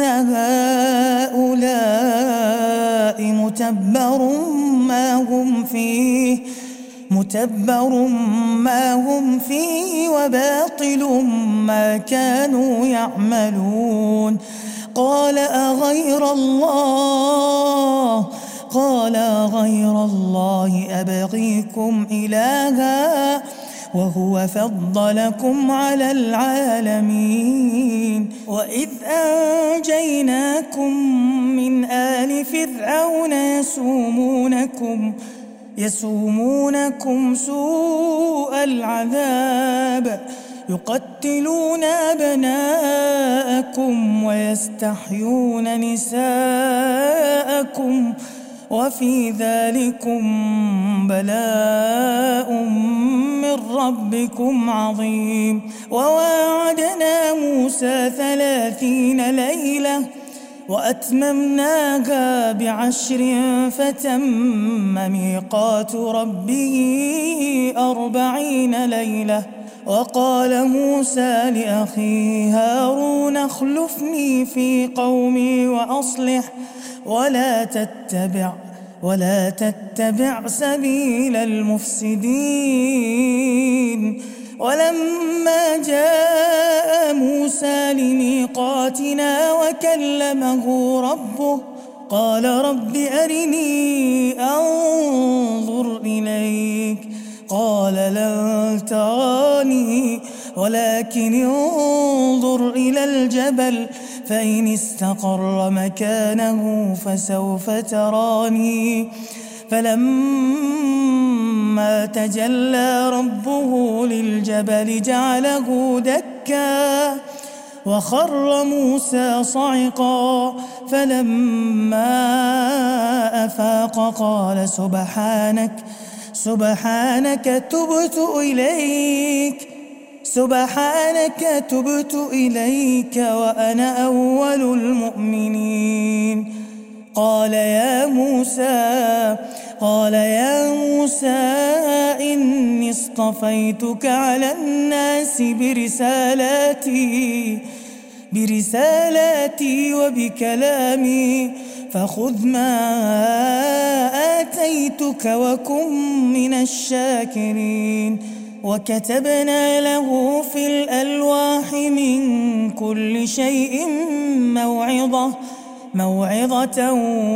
هؤلاء متبر ما هم فيه متبر ما هم فيه وباطل ما كانوا يعملون قال أغير الله قال غير الله أبغيكم إلها وهو فضلكم على العالمين وإذ أنجيناكم من آل فرعون يسومونكم يسومونكم سوء العذاب يقتلون أبناءكم ويستحيون نساءكم وفي ذلكم بلاء من ربكم عظيم وواعدنا موسى ثلاثين ليلة وأتممناها بعشر فتم ميقات ربه أربعين ليلة وقال موسى لأخيه هارون اخلفني في قومي وأصلح ولا تتبع ولا تتبع سبيل المفسدين ولما جاء موسى لميقاتنا وكلمه ربه قال رب أرني أنظر إليك قال لن تراني ولكن انظر إلى الجبل فإن استقر مكانه فسوف تراني فلما تجلى ربه للجبل جعله دكا وخر موسى صعقا فلما أفاق قال سبحانك سبحانك تبت إليك سبحانك تبت إليك وأنا أول المؤمنين قال يا موسى قال يا موسى إني اصطفيتك على الناس برسالاتي برسالاتي وبكلامي فخذ ما آتيتك وكن من الشاكرين وكتبنا له في الألواح من كل شيء موعظة موعظة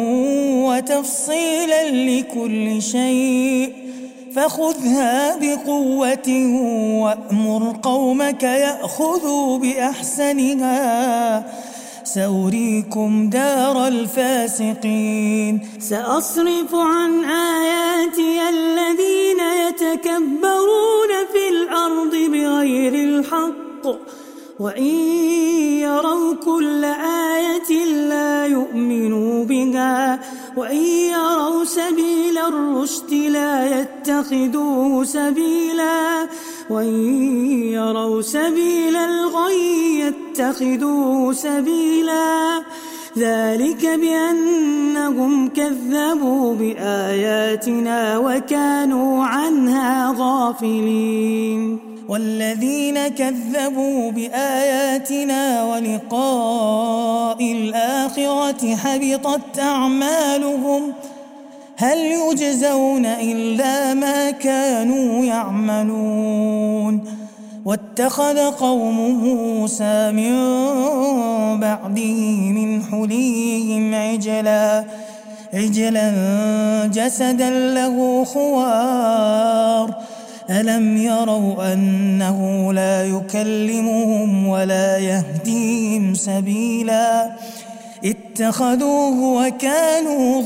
وتفصيلا لكل شيء فخذها بقوة وأمر قومك يأخذوا بأحسنها سأريكم دار الفاسقين. سأصرف عن آياتي الذين يتكبرون في الأرض بغير الحق وإن يروا كل آية لا يؤمنوا بها وإن يروا سبيل الرشد لا يتخذوه سبيلا وإن يروا سبيل الغي يتخذوه سبيلا ذلك بأنهم كذبوا بآياتنا وكانوا عنها غافلين. والذين كذبوا بآياتنا ولقاء الآخرة حبطت أعمالهم هل يجزون إلا ما كانوا يعملون. واتخذ قوم موسى من بعده من حليهم عجلا عجلا جسدا له خوار ألم يروا أنه لا يكلمهم ولا يهديهم سبيلا اتخذوه وكانوا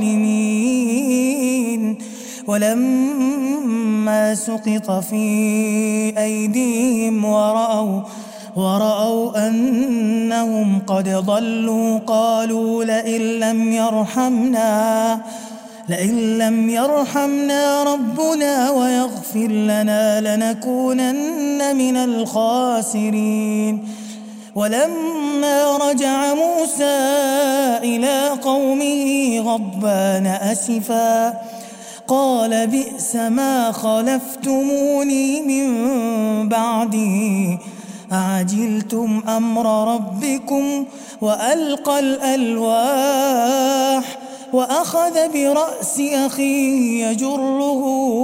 ظالمين. ولما سقط في أيديهم ورأوا ورأوا أنهم قد ضلوا قالوا لئن لم يرحمنا لئن لم يرحمنا ربنا ويغفر لنا لنكونن من الخاسرين. ولما رجع موسى إلى قومه غضبان أسفا قال بئس ما خلفتموني من بعدي أعجلتم أمر ربكم وألقى الألواح وأخذ برأس أخيه يجره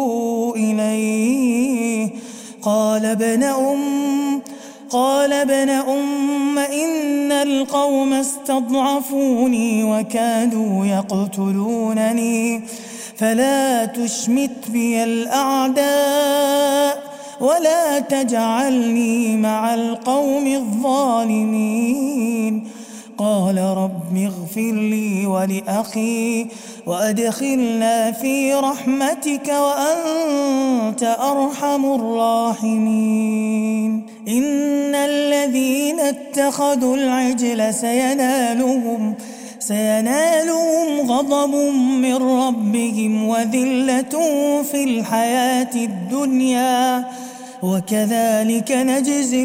إليه قال ابن أم قال ابن أم إن القوم استضعفوني وكادوا يقتلونني فلا تشمت بي الأعداء ولا تجعلني مع القوم الظالمين. قال رب اغفر لي ولأخي وأدخلنا في رحمتك وأنت أرحم الراحمين. إن الذين اتخذوا العجل سينالهم سينالهم غضب من ربهم وذلة في الحياة الدنيا وكذلك نجزي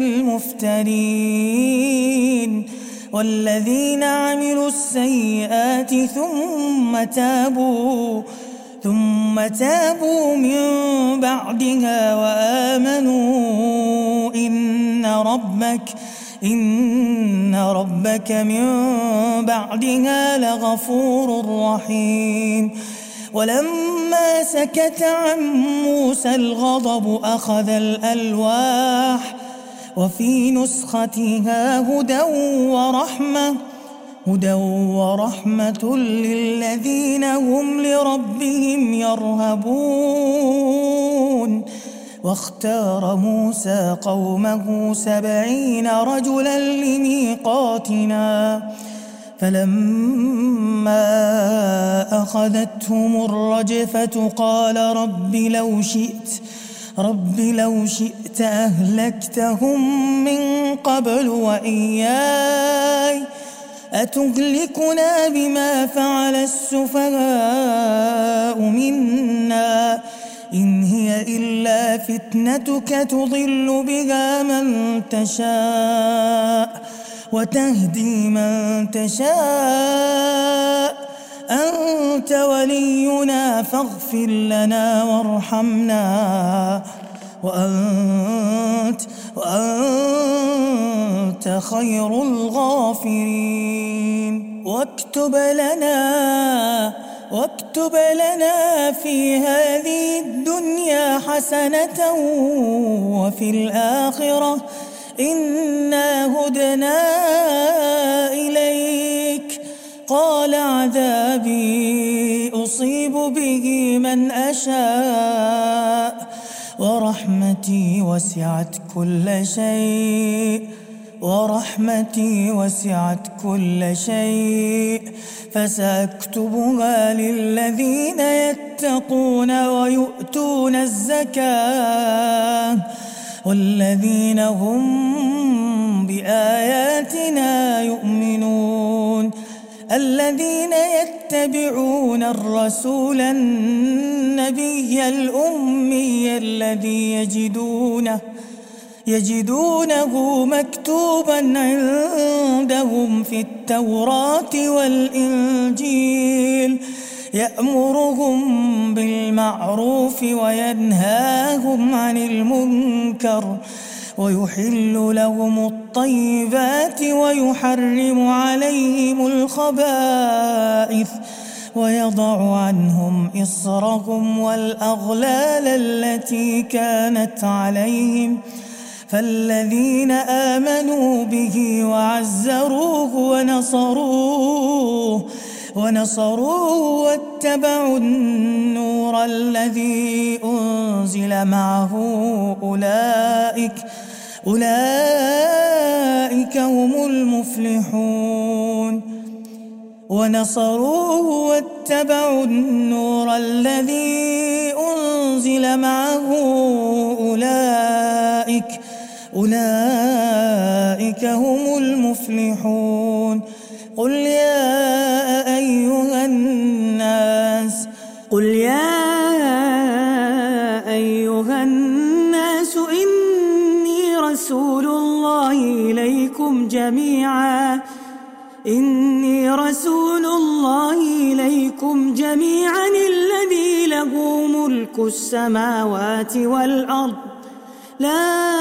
المفترين. والذين عملوا السيئات ثم تابوا ثم تابوا من بعدها وآمنوا إن ربك إن ربك من بعدها لغفور رحيم. ولما سكت عن موسى الغضب أخذ الألواح وفي نسختها هدى ورحمة هدى ورحمة للذين هم لربهم يرهبون. واختار موسى قومه سبعين رجلا لميقاتنا فلما أخذتهم الرجفة قال رب لو شئت رب لو شئت أهلكتهم من قبل وإياي أتهلكنا بما فعل السفهاء منا إن هي إلا فتنتك تضل بها من تشاء وتهدي من تشاء أنت ولينا فاغفر لنا وارحمنا وأنت, وأنت خير الغافرين. واكتب لنا واكتب لنا في هذه الدنيا حسنة وفي الآخرة إنا هدنا إليك. قال عذابي أصيب به من أشاء ورحمتي وسعت كل شيء ورحمتي وسعت كل شيء فسأكتبها للذين يتقون ويؤتون الزكاة والذين هم بآياتنا يؤمنون. الذين يتبعون الرسول النبي الأمي الذي يجدونه يجدونه مكتوبا عندهم في التوراة والإنجيل يأمرهم بالمعروف وينهاهم عن المنكر ويحل لهم الطيبات ويحرم عليهم الخبائث ويضع عنهم إصرهم والأغلال التي كانت عليهم. فالذين آمنوا به وعزروه ونصروه ونصروه واتبعوا النور الذي أنزل معه أولئك أولئك هم المفلحون. ونصروه واتبعوا النور الذي أنزل معه أولئك أولئك هم المفلحون. قل يا أيها الناس قل يا أيها الناس إني رسول الله إليكم جميعا إني رسول الله إليكم جميعا الذي له ملك السماوات والأرض لا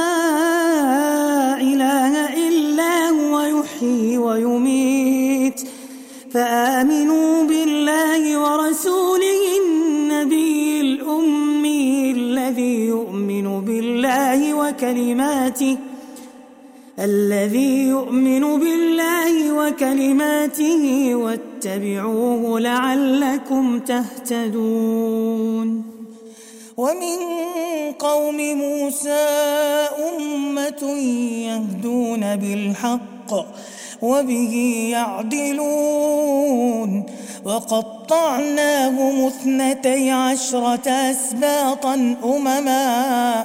إله إلا هو يحيي ويميت. فآمنوا بالله ورسوله النبي الأمي الذي يؤمن بالله وكلماته الذي يؤمن بالله وكلماته واتبعوه لعلكم تهتدون. ومن قوم موسى أمة يهدون بالحق وبه يعدلون. وقطعناهم اثنتي عشرة أسباطا أمما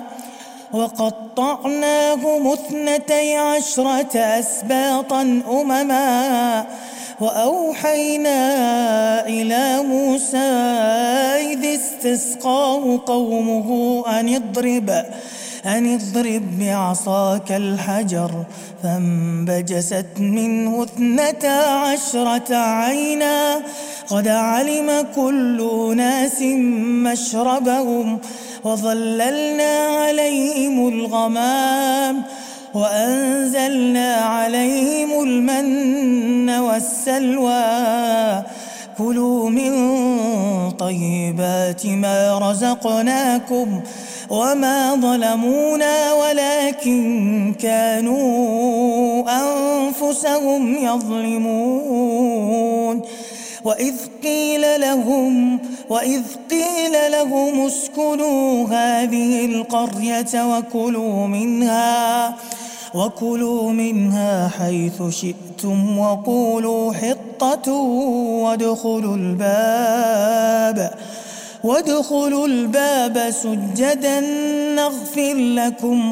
وقطعناهم اثنتي عشرة أسباطا أمما وأوحينا إلى موسى إذ استسقاه قومه أن اضرب أن اضرب بعصاك الحجر فانبجست منه اثنتا عشرة عينا قد علم كل أناس مشربهم وظللنا عليهم الغمام وأنزلنا عليهم المن والسلوى كلوا من طيبات ما رزقناكم وما ظلمونا ولكن كانوا أنفسهم يظلمون. وإذ قيل لهم وإذ قيل لهم اسكنوا هذه القرية وكلوا منها وكلوا منها حيث شئتم وقولوا حطة وادخلوا الباب وادخلوا الباب سجدا نغفر لكم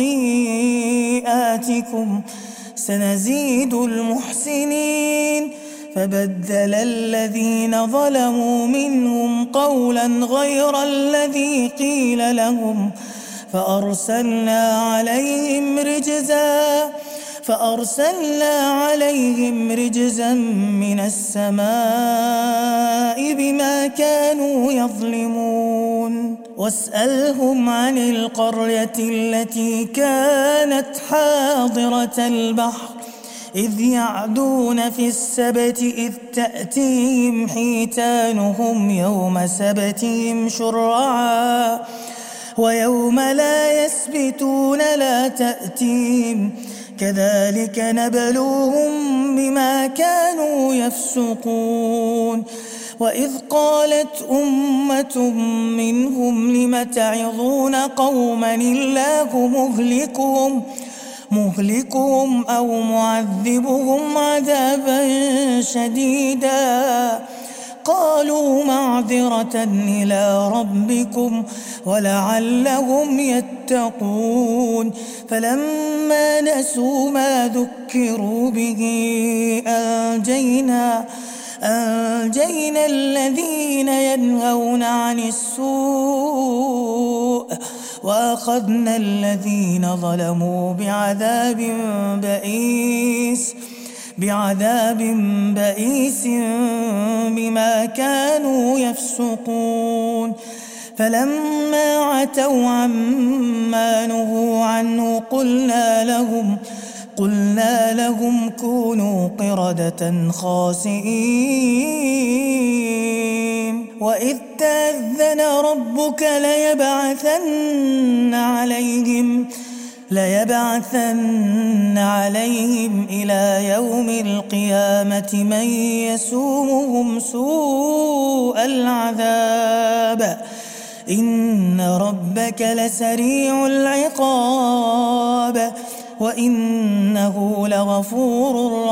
خطيئاتكم سنزيد المحسنين. فبدل الذين ظلموا منهم قولا غير الذي قيل لهم فأرسلنا عليهم رجزا فأرسلنا عليهم رجزا من السماء بما كانوا يظلمون. واسألهم عن القرية التي كانت حاضرة البحر إذ يعدون في السبت إذ تأتيهم حيتانهم يوم سبتهم شرعا ويوم لا يسبتون لا تأتيهم كذلك نبلوهم بما كانوا يفسقون وإذ قالت أمة منهم لم تعظون قوما الله مهلكهم مهلكهم أو معذبهم عذابا شديدا قالوا معذرة إلى ربكم ولعلهم يتقون فلما نسوا ما ذكروا به أنجينا أنجينا الذين ينهون عن السوء وأخذنا الذين ظلموا بعذاب بئيس بعذاب بئيس بما كانوا يفسقون فلما عتوا عما نهوا عنه قلنا لهم قلنا لهم كونوا قردة خاسئين وإذ تأذن ربك ليبعثن عليهم ليبعثن عليهم إلى يوم القيامة من يسومهم سوء العذاب إن ربك لسريع العقاب وإنه لغفور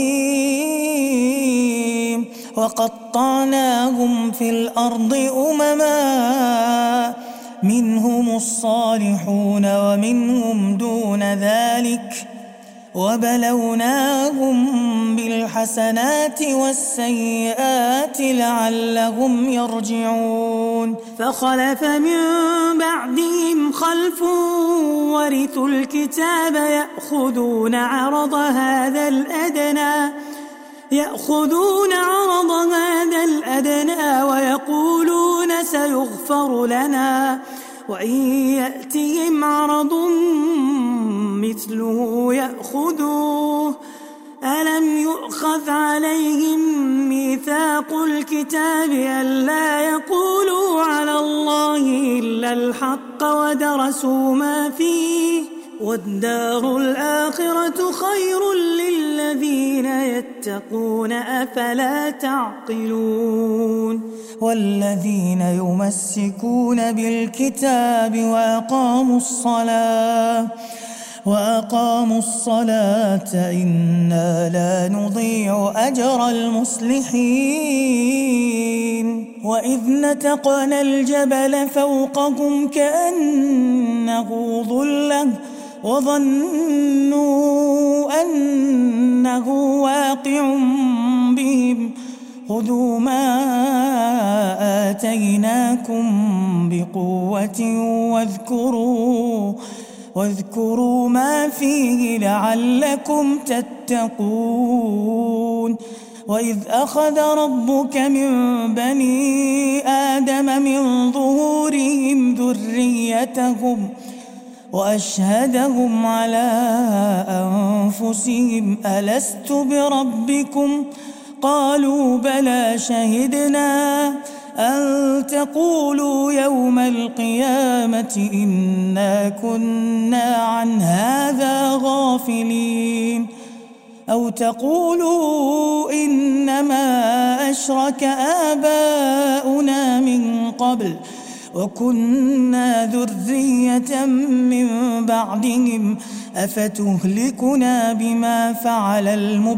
رحيم وقطعناهم في الأرض أمما منهم الصالحون ومنهم دون ذلك وبلوناهم بالحسنات والسيئات لعلهم يرجعون فخلف من بعدهم خلف ورثوا الكتاب يأخذون عرض هذا الأدنى يأخذون عرض هذا الأدنى ويقولون سيغفر لنا وإن يأتهم عرض مثله يأخذوه ألم يؤخذ عليهم ميثاق الكتاب ألا يقولوا على الله إلا الحق ودرسوا ما فيه والدار الآخرة خير للذين يتقون أفلا تعقلون والذين يمسكون بالكتاب وأقاموا الصلاة وأقاموا الصلاة إنا لا نضيع أجر المصلحين وإذ نتقنا الجبل فوقهم كأنه ظلة وظنوا أنه واقع بهم خذوا ما آتيناكم بقوة واذكروا واذكروا ما فيه لعلكم تتقون وإذ أخذ ربك من بني آدم من ظهورهم ذريتهم وأشهدهم على أنفسهم ألست بربكم قالوا بلى شهدنا أن تقولوا يوم القيامة إنا كنا عن هذا غافلين أو تقولوا إنما أشرك آباؤنا من قبل وكنا ذرية من بعدهم أفتهلكنا بما فعل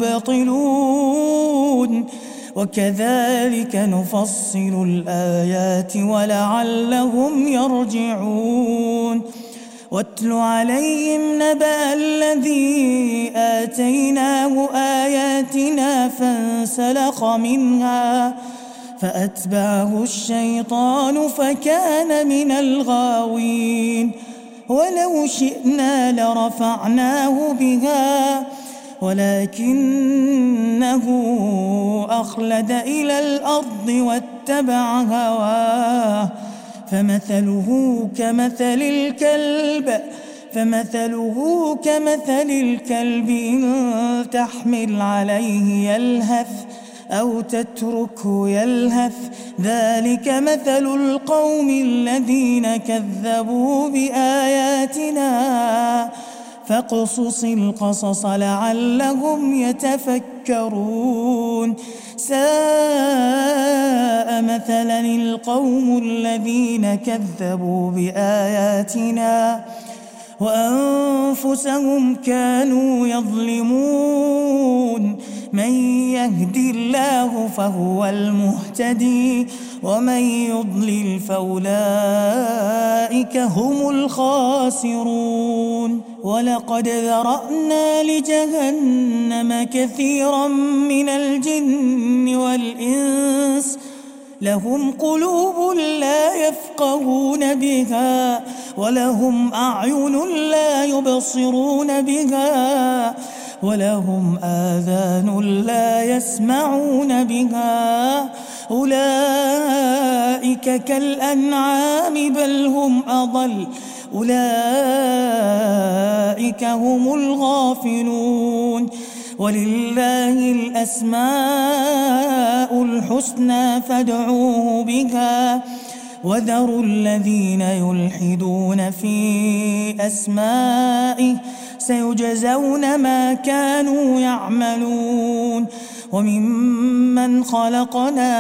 المبطلون وكذلك نفصل الآيات ولعلهم يرجعون واتل عليهم نبأ الذي آتيناه آياتنا فانسلخ منها فأتبعه الشيطان فكان من الغاوين ولو شئنا لرفعناه بها ولكنه أخلد إلى الأرض واتبع هواه فمثله كمثل الكلب فمثله كمثل الكلب إن تحمل عليه يلهث أو تتركه يلهث ذلك مثل القوم الذين كذبوا بآياتنا فاقصص القصص لعلهم يتفكرون ساء مثلا القوم الذين كذبوا بآياتنا وأنفسهم كانوا يظلمون من يهد الله فهو المهتدي ومن يضلل فأولئك هم الخاسرون ولقد ذرأنا لجهنم كثيرا من الجن والإنس لهم قلوب لا يفقهون بها ولهم أعين لا يبصرون بها ولهم آذان لا يسمعون بها أولئك كالأنعام بل هم أضل أولئك هم الغافلون ولله الأسماء الحسنى فادعوه بها وذروا الذين يلحدون في أسمائه سيجزون ما كانوا يعملون وممن خلقنا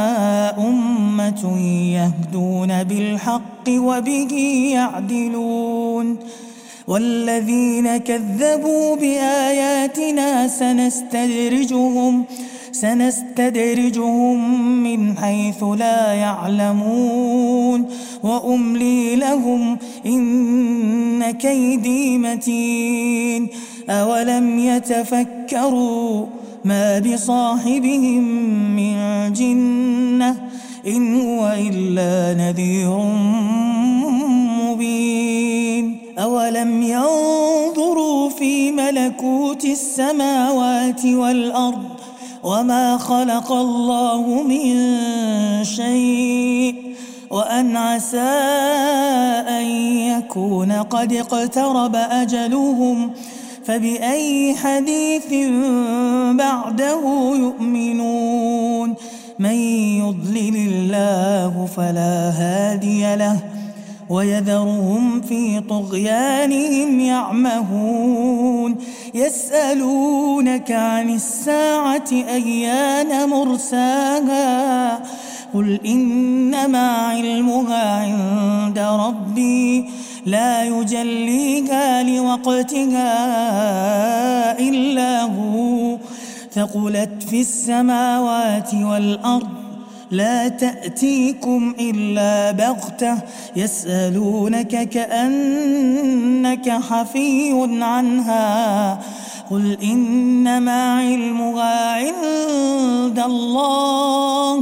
أمة يهدون بالحق وبه يعدلون والذين كذبوا بآياتنا سنستدرجهم سنستدرجهم من حيث لا يعلمون وأملي لهم إن كيدي متين أولم يتفكروا ما بصاحبهم من جنة إن هو إلا نذير مبين أولم ينظروا في ملكوت السماوات والأرض وما خلق الله من شيء وأن عسى أن يكون قد اقترب أجلهم فبأي حديث بعده يؤمنون من يضلل الله فلا هادي له ويذرهم في طغيانهم يعمهون يسألونك عن الساعة أيان مرساها قل إنما علمها عند ربي لا يجليها لوقتها إلا هو ثقلت في السماوات والأرض لا تأتيكم إلا بغتة يسألونك كأنك حفي عنها قل إنما علمها عند الله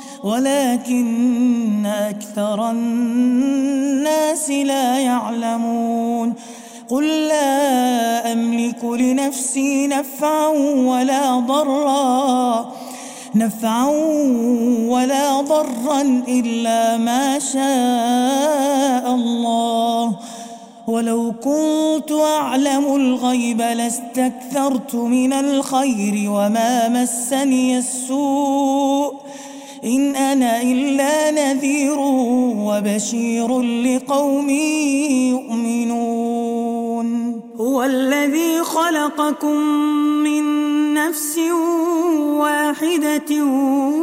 ولكن أكثر الناس لا يعلمون قل لا أملك لنفسي نفعا ولا ضرا نفعا ولا ضرا إلا ما شاء الله ولو كنت أعلم الغيب لاستكثرت من الخير وما مسني السوء إن أنا إلا نذير وبشير لقوم يؤمنون هو الذي خلقكم من نفس واحدة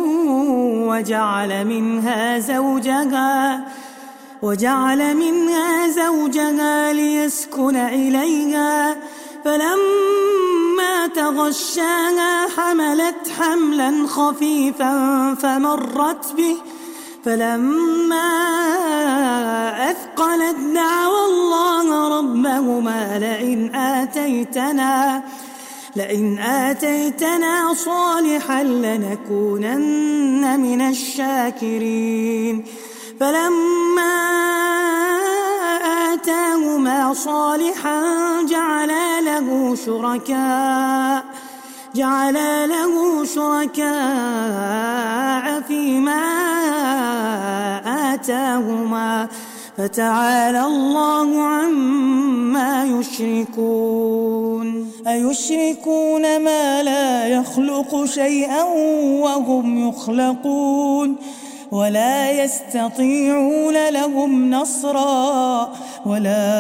وجعل منها زوجها وجعل منها زوجها ليسكن إليها فلما تغشاها حملت حملا خفيفا فمرت به فلما أثقلت دعوا الله ربهما لئن آتيتنا لئن آتيتنا صالحا لنكونن من الشاكرين فلما آتاهما صالحا جعلا له شركاء جعلا له شركاء فيما آتاهما فتعالى الله عما يشركون أيشركون ما لا يخلق شيئا وهم يخلقون ولا يستطيعون لهم نصرا ولا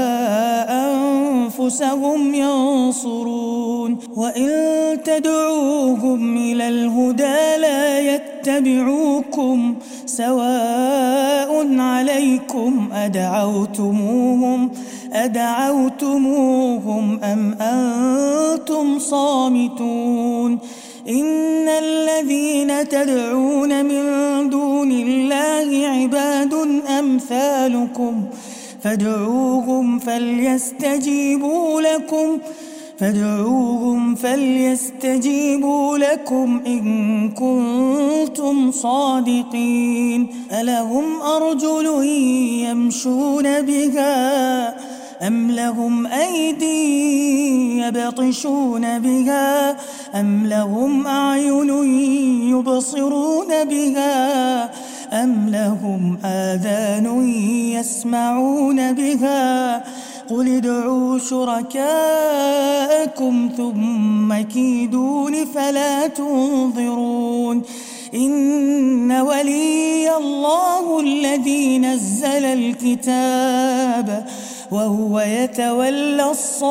أنفسهم ينصرون وإن تدعوهم إلى الهدى لا يتبعوكم سواء عليكم أدعوتموهم أدعوتموهم أم أنتم صامتون إن الذين تدعون من دون الله عباد أمثالكم فادعوهم فليستجيبوا لكم فادعوهم فليستجيبوا لكم إن كنتم صادقين ألهم أرجل يمشون بها أم لهم أيدي يبطشون بها أم لهم أعين يبصرون بها أم لهم آذان يسمعون بها قل ادعوا شركاءكم ثم كيدون فلا تنظرون إن ولي الله الذي نزل الكتاب وهو يتولى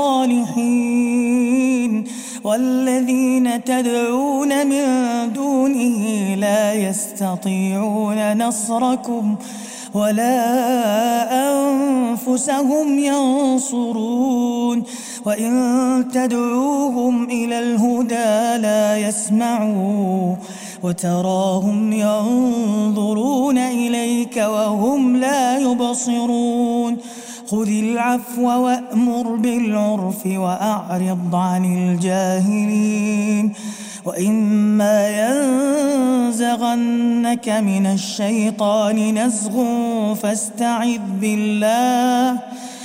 الصالحين والذين تدعون من دونه لا يستطيعون نصركم ولا أنفسهم ينصرون وإن تدعوهم إلى الهدى لا يسمعوا وتراهم ينظرون إليك وهم لا يبصرون خذ العفو وأمر بالعرف وأعرض عن الجاهلين وإما ينزغنك من الشيطان نزغ فاستعذ بالله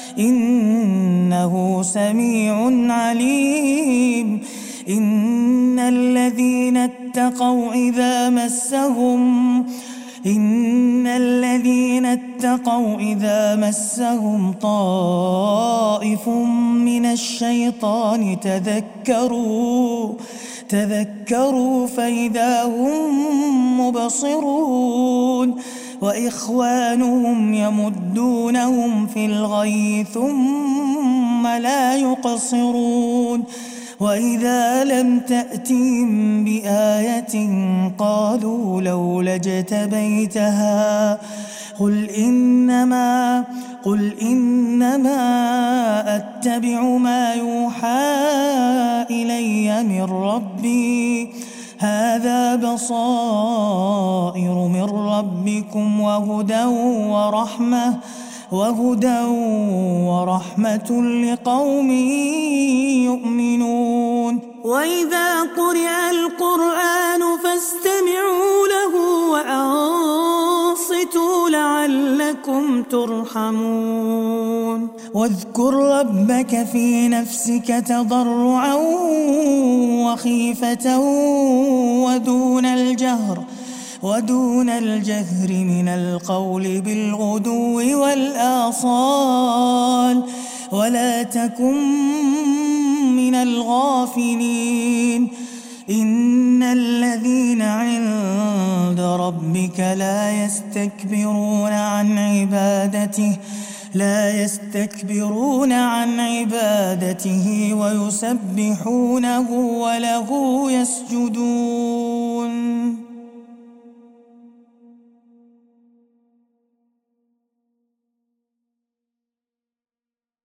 إنه سميع عليم إن الذين اتقوا إذا مسهم إن الذين اتقوا إذا مسهم طائف من الشيطان تذكروا تذكروا فإذا هم مبصرون وإخوانهم يمدونهم في الغي ثم لا يقصرون وإذا لم تأتهم بآية قالوا لولا اجتبيتها قل إنما قل إنما أتبع ما يوحى إلي من ربي هذا بصائر من ربكم وهدى ورحمة وهدى ورحمة لقوم يؤمنون وإذا قرئ القرآن فاستمعوا له وأنصتوا لعلكم ترحمون واذكر ربك في نفسك تضرعا وخيفة ودون الجهر ودون الجهر من القول بالغدو والآصال ولا تكن من الغافلين إن الذين عند ربك لا يستكبرون عن عبادته لا يستكبرون عن عبادته ويسبحونه وله يسجدون